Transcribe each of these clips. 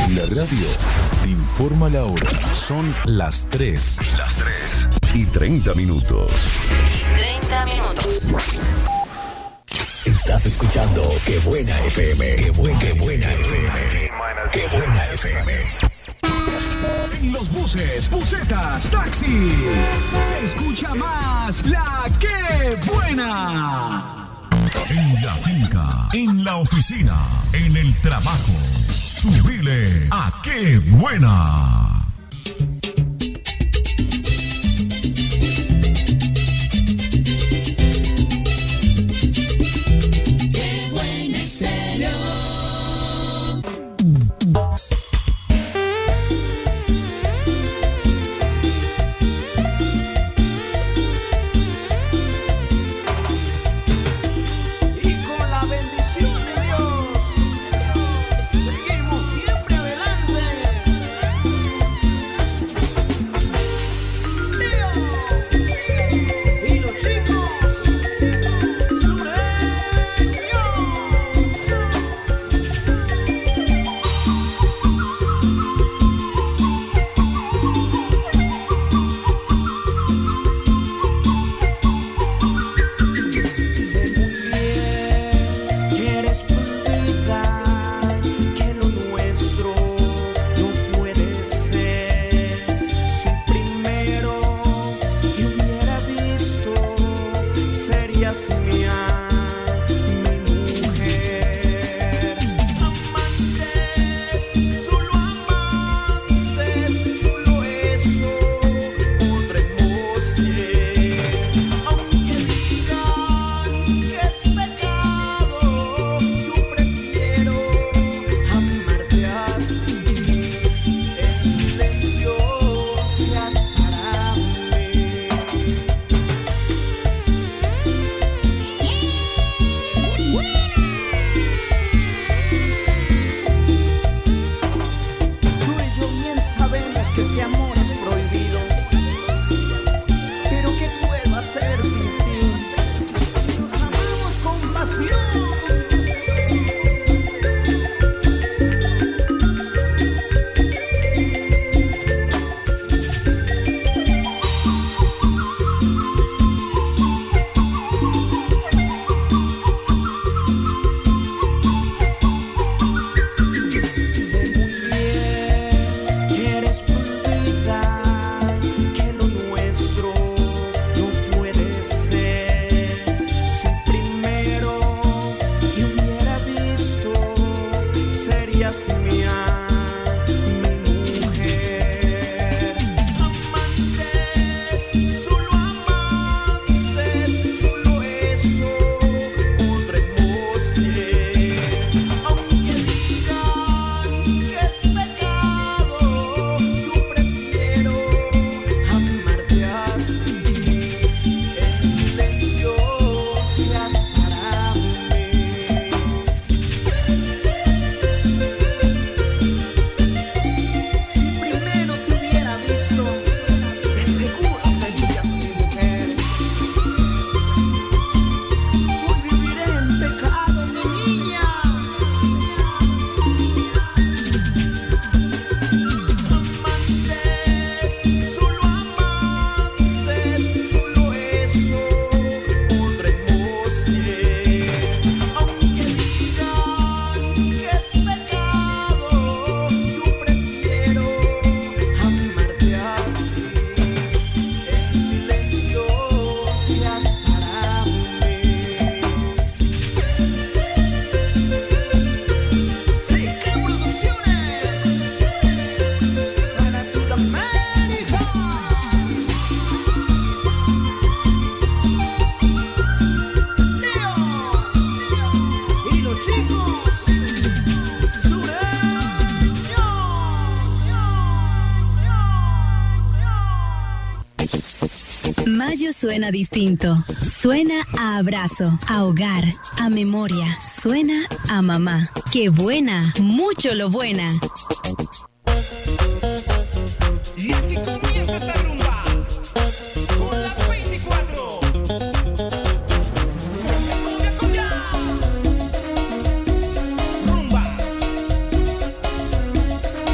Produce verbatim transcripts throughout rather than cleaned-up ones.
La radio te informa la hora. Son las tres. Las tres. Y treinta minutos. Y treinta minutos. Estás escuchando Qué Buena F M. Qué buena, qué buena F M. Qué Buena F M. En los buses, busetas, taxis, se escucha más la Qué Buena. En la finca, en la oficina, en el trabajo. Subile a Qué Buena. Mayo suena distinto. Suena a abrazo, a hogar, a memoria. Suena a mamá. ¡Qué buena! ¡Mucho lo buena! Y aquí comienza esta rumba con las veinticuatro. Cumbia, cumbia, cumbia. Rumba.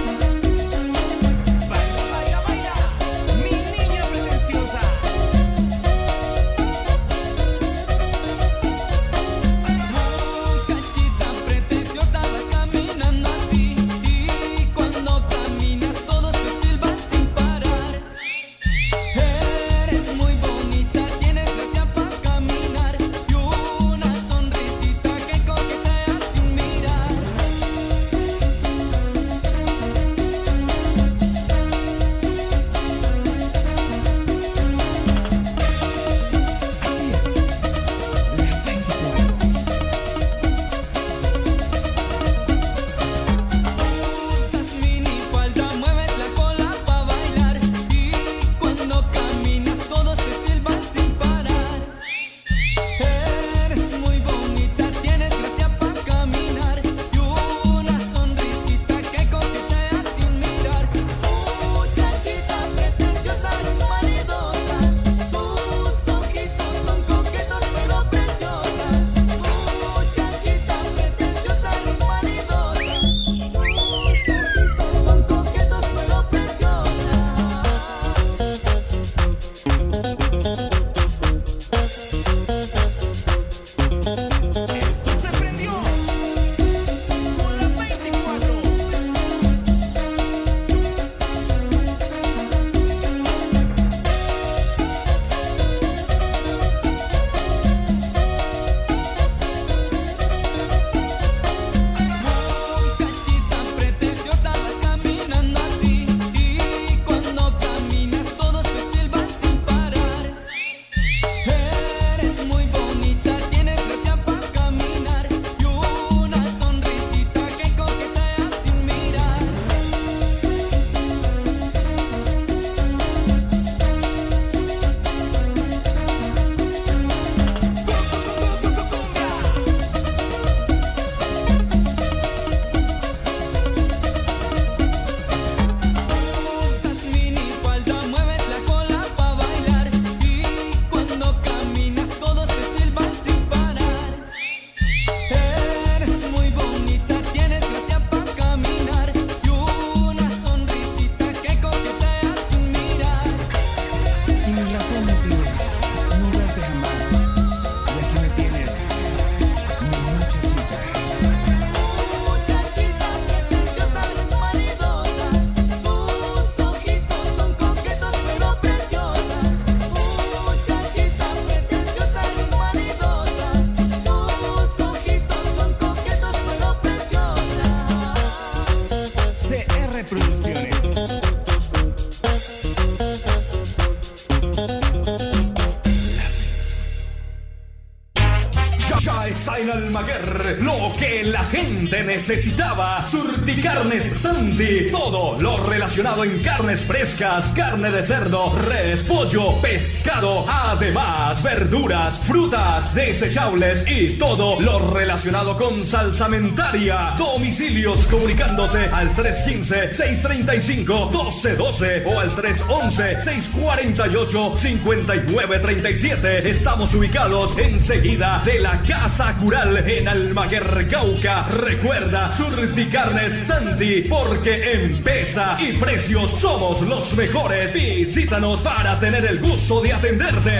que la gente necesitaba. Surticarnes Santi, todo lo relacionado en carnes frescas, carne de cerdo, res, pollo, pescado, además verduras, frutas, desechables y todo lo relacionado con salsamentaria. Domicilios comunicándote al tres uno cinco, seis tres cinco, uno dos uno dos o al tres uno uno, seis cuatro ocho, cinco nueve tres siete. Estamos ubicados enseguida de la Casa Cural en Almaguer, Cauca. Recuerda, Surticarnes Santi, porque en pesa y precios somos los mejores. Visítanos para tener el gusto de atenderte.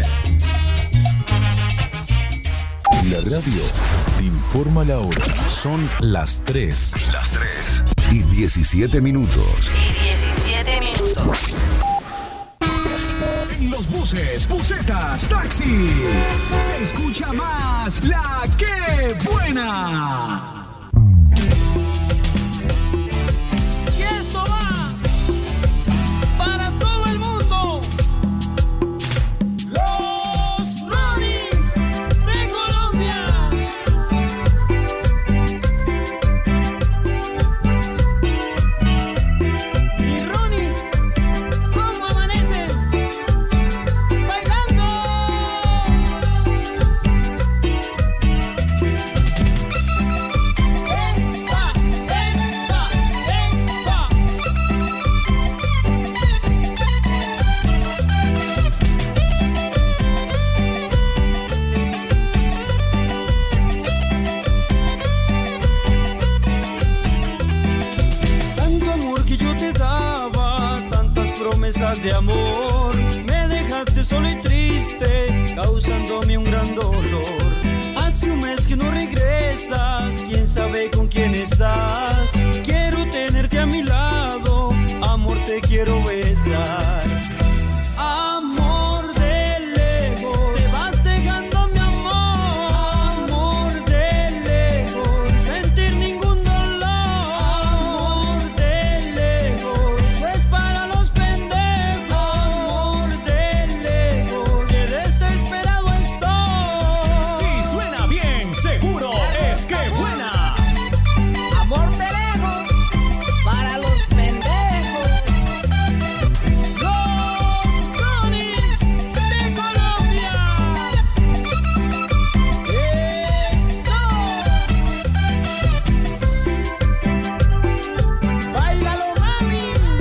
La radio te informa la hora. Son las tres. Las tres y diecisiete minutos. Y diecisiete minutos. En los buses, busetas, taxis, se escucha más La Que Buena. Y eso va para todo el mundo. Los Ronis de Colombia. Y Ronis, ¿cómo amanecen? Bailando. Epa, epa, epa. Tanto amor que yo te daba, tantas promesas de amor, me dejaste solo y triste, causándome un gran dolor. Hace un mes que no regresas, quién sabe con quién estás. Quiero tenerte a mi lado, amor, te quiero besar. Amor de lejos, te vas dejando mi amor. Amor de lejos, sin sentir ningún dolor. Amor de lejos, eso es para los pendejos. Amor de lejos, que desesperado estoy. Si suena bien, seguro es Que Buena. Amor de lejos, para los pendejos. Los Ronis de Colombia. Eso. Báilalo, mami.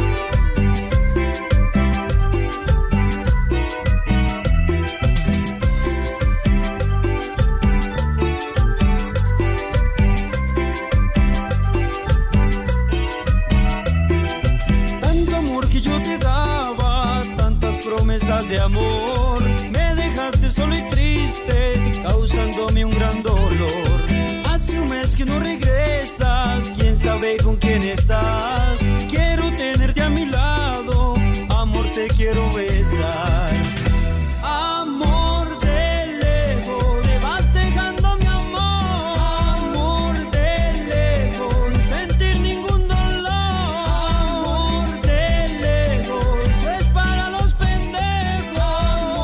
Tanto amor que yo te daba, tantas promesas de amor, me dejaste solo y triste, causándome un gran dolor. Hace un mes que no regresas, quién sabe con quién estás. Quiero tenerte a mi lado, amor, te quiero besar. Amor de lejos, te vas dejando mi amor. Amor de lejos, sin sentir ningún dolor. Amor de lejos, eso es para los pendejos.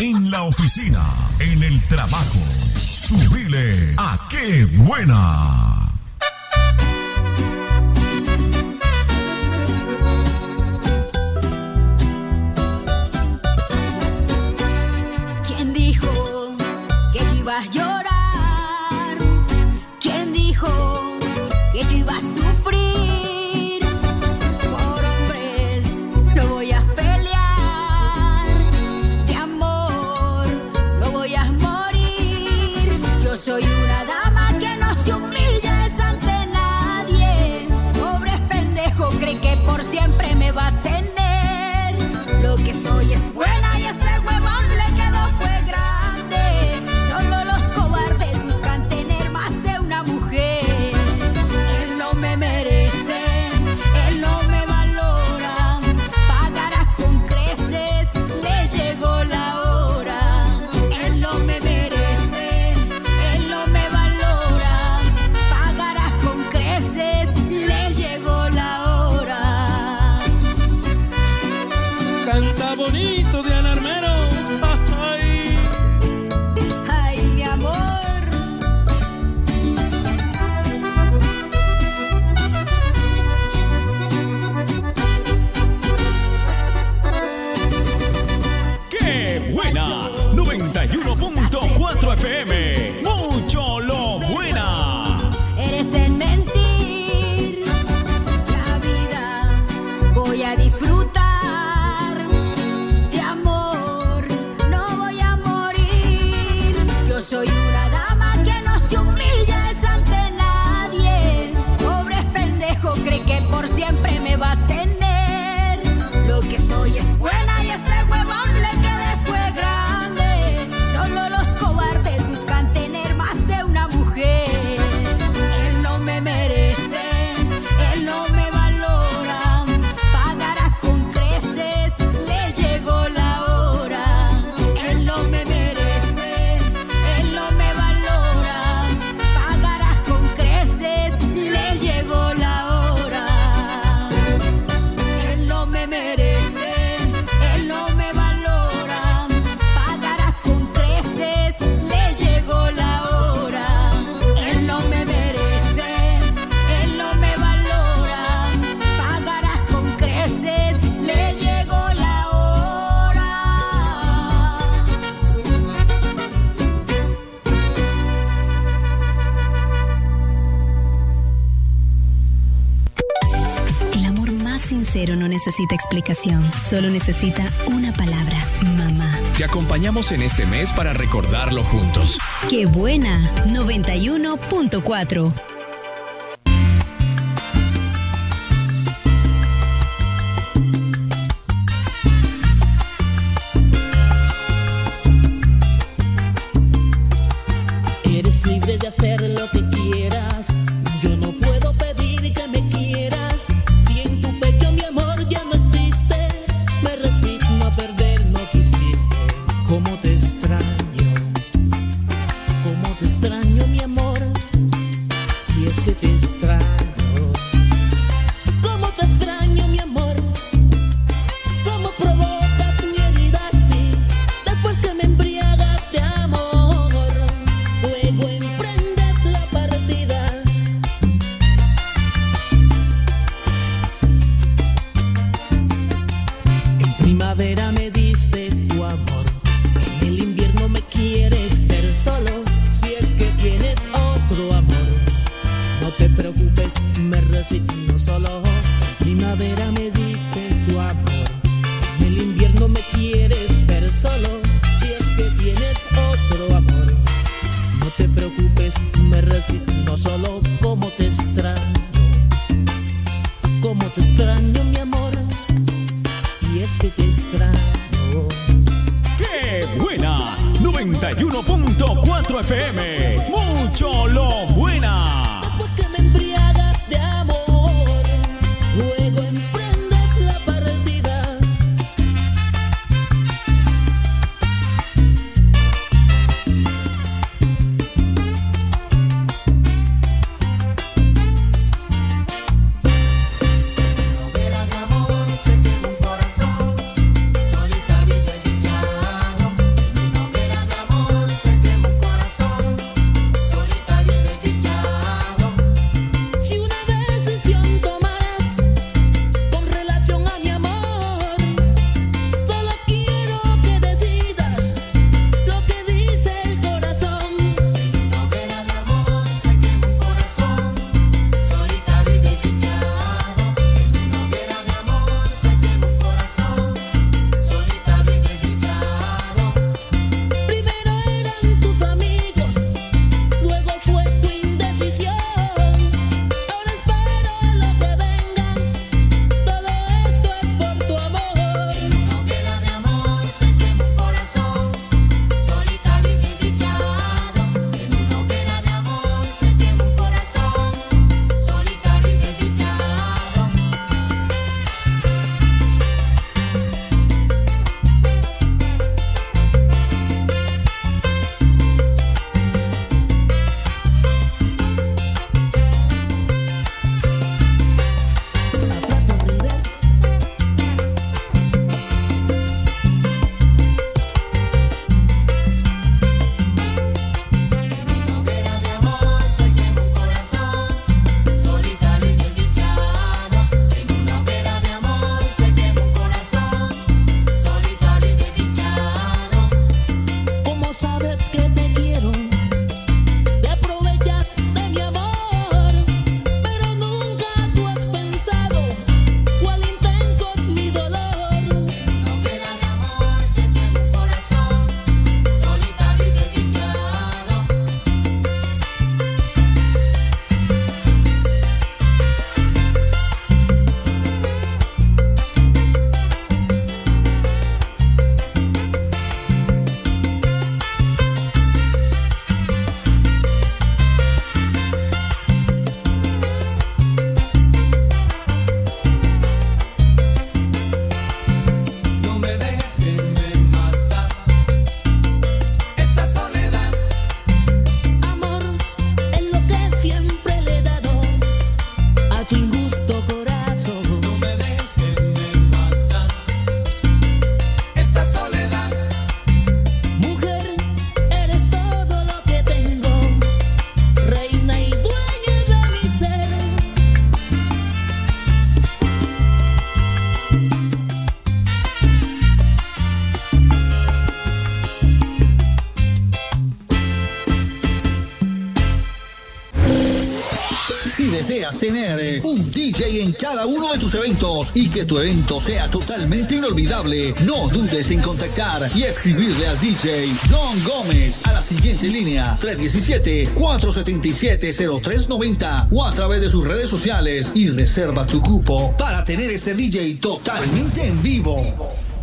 en la oficina, en el trabajo. Subile a Qué Buena. ¿Quién dijo que yo iba a llorar? ¿Quién dijo que yo iba a sufrir? Por hombres no voy a pelear, de amor no voy a morir. Yo soy una dama que no se humilla es ante nadie. Pobre pendejo cree que por siempre me va a tener. Lo que estoy es buena y ese huevón le quedó fue grande. Solo los cobardes buscan tener más de una mujer. Él no me merece, él no me valora. Pagará con creces, le llegó la hora. Él no me merece, él no me valora. Pagará con creces, le llegó la hora. Canta bonito, Diana Armero. Ay. Ay, mi amor. ¡Qué buena! noventa y uno punto cuatro F M. Mucho lo buena. Eres en mentir. La vida voy a disfrutar. De amor no voy a morir. Yo soy una dama que no se humilla es ante nadie. Pobre pendejo cree que por siempre me va a tener. Lo que estoy es buena y ese huevón le quedé fue grande. Solo los cobardes buscan tener más de una mujer. Él no me merece, él no me valora. Pagará con creces, le llegó la hora. Él no me merece, él no me valora. Pagará con creces, le llegó la hora. Él no me merece, él no me valora. Pagará con creces, le llegó la hora. Él no me merece, él no me valora. Pagará con creces, le llegó la hora. El amor más sincero no necesita explicación, solo necesita una palabra: mamá. Te acompañamos en este mes para recordarlo juntos. ¡Qué buena! noventa y uno punto cuatro. Eres libre de hacer lo que quieras. Yo no puedo pedir que me quieras. Si en tu pecho mi amor ya no existe, me resigno a perder, no quisiste. ¿Cómo te extraño? ¿Cómo te extraño, mi amor? Y es que te extraño. ¿Cómo te extraño, mi amor? ¿Cómo provocas mi herida así? Después que me embriagas de amor, luego emprendes la partida. En primavera me diste tu amor, en el invierno me quieres ver solo. Si es que tienes otro amor, no te preocupes, me resigno solo. En primavera me diste tu amor, en el invierno me quieres ver solo. Si es que tienes otro amor, no te preocupes, me resigno solo. ¿Cómo te extraño? ¿Cómo te extraño, mi amor? Y es que te extraño. ¡Qué buena! noventa y uno punto cuatro F M. Mucho lo buena. Después que me embriagas de amor, luego emprendes la partida. Si deseas tener un D J en cada uno de tus eventos y que tu evento sea totalmente inolvidable, no dudes en contactar y escribirle al D J John Gómez a la siguiente línea tres uno siete, cuatro siete siete, cero tres nueve cero o a través de sus redes sociales y reserva tu cupo para tener este D J totalmente en vivo.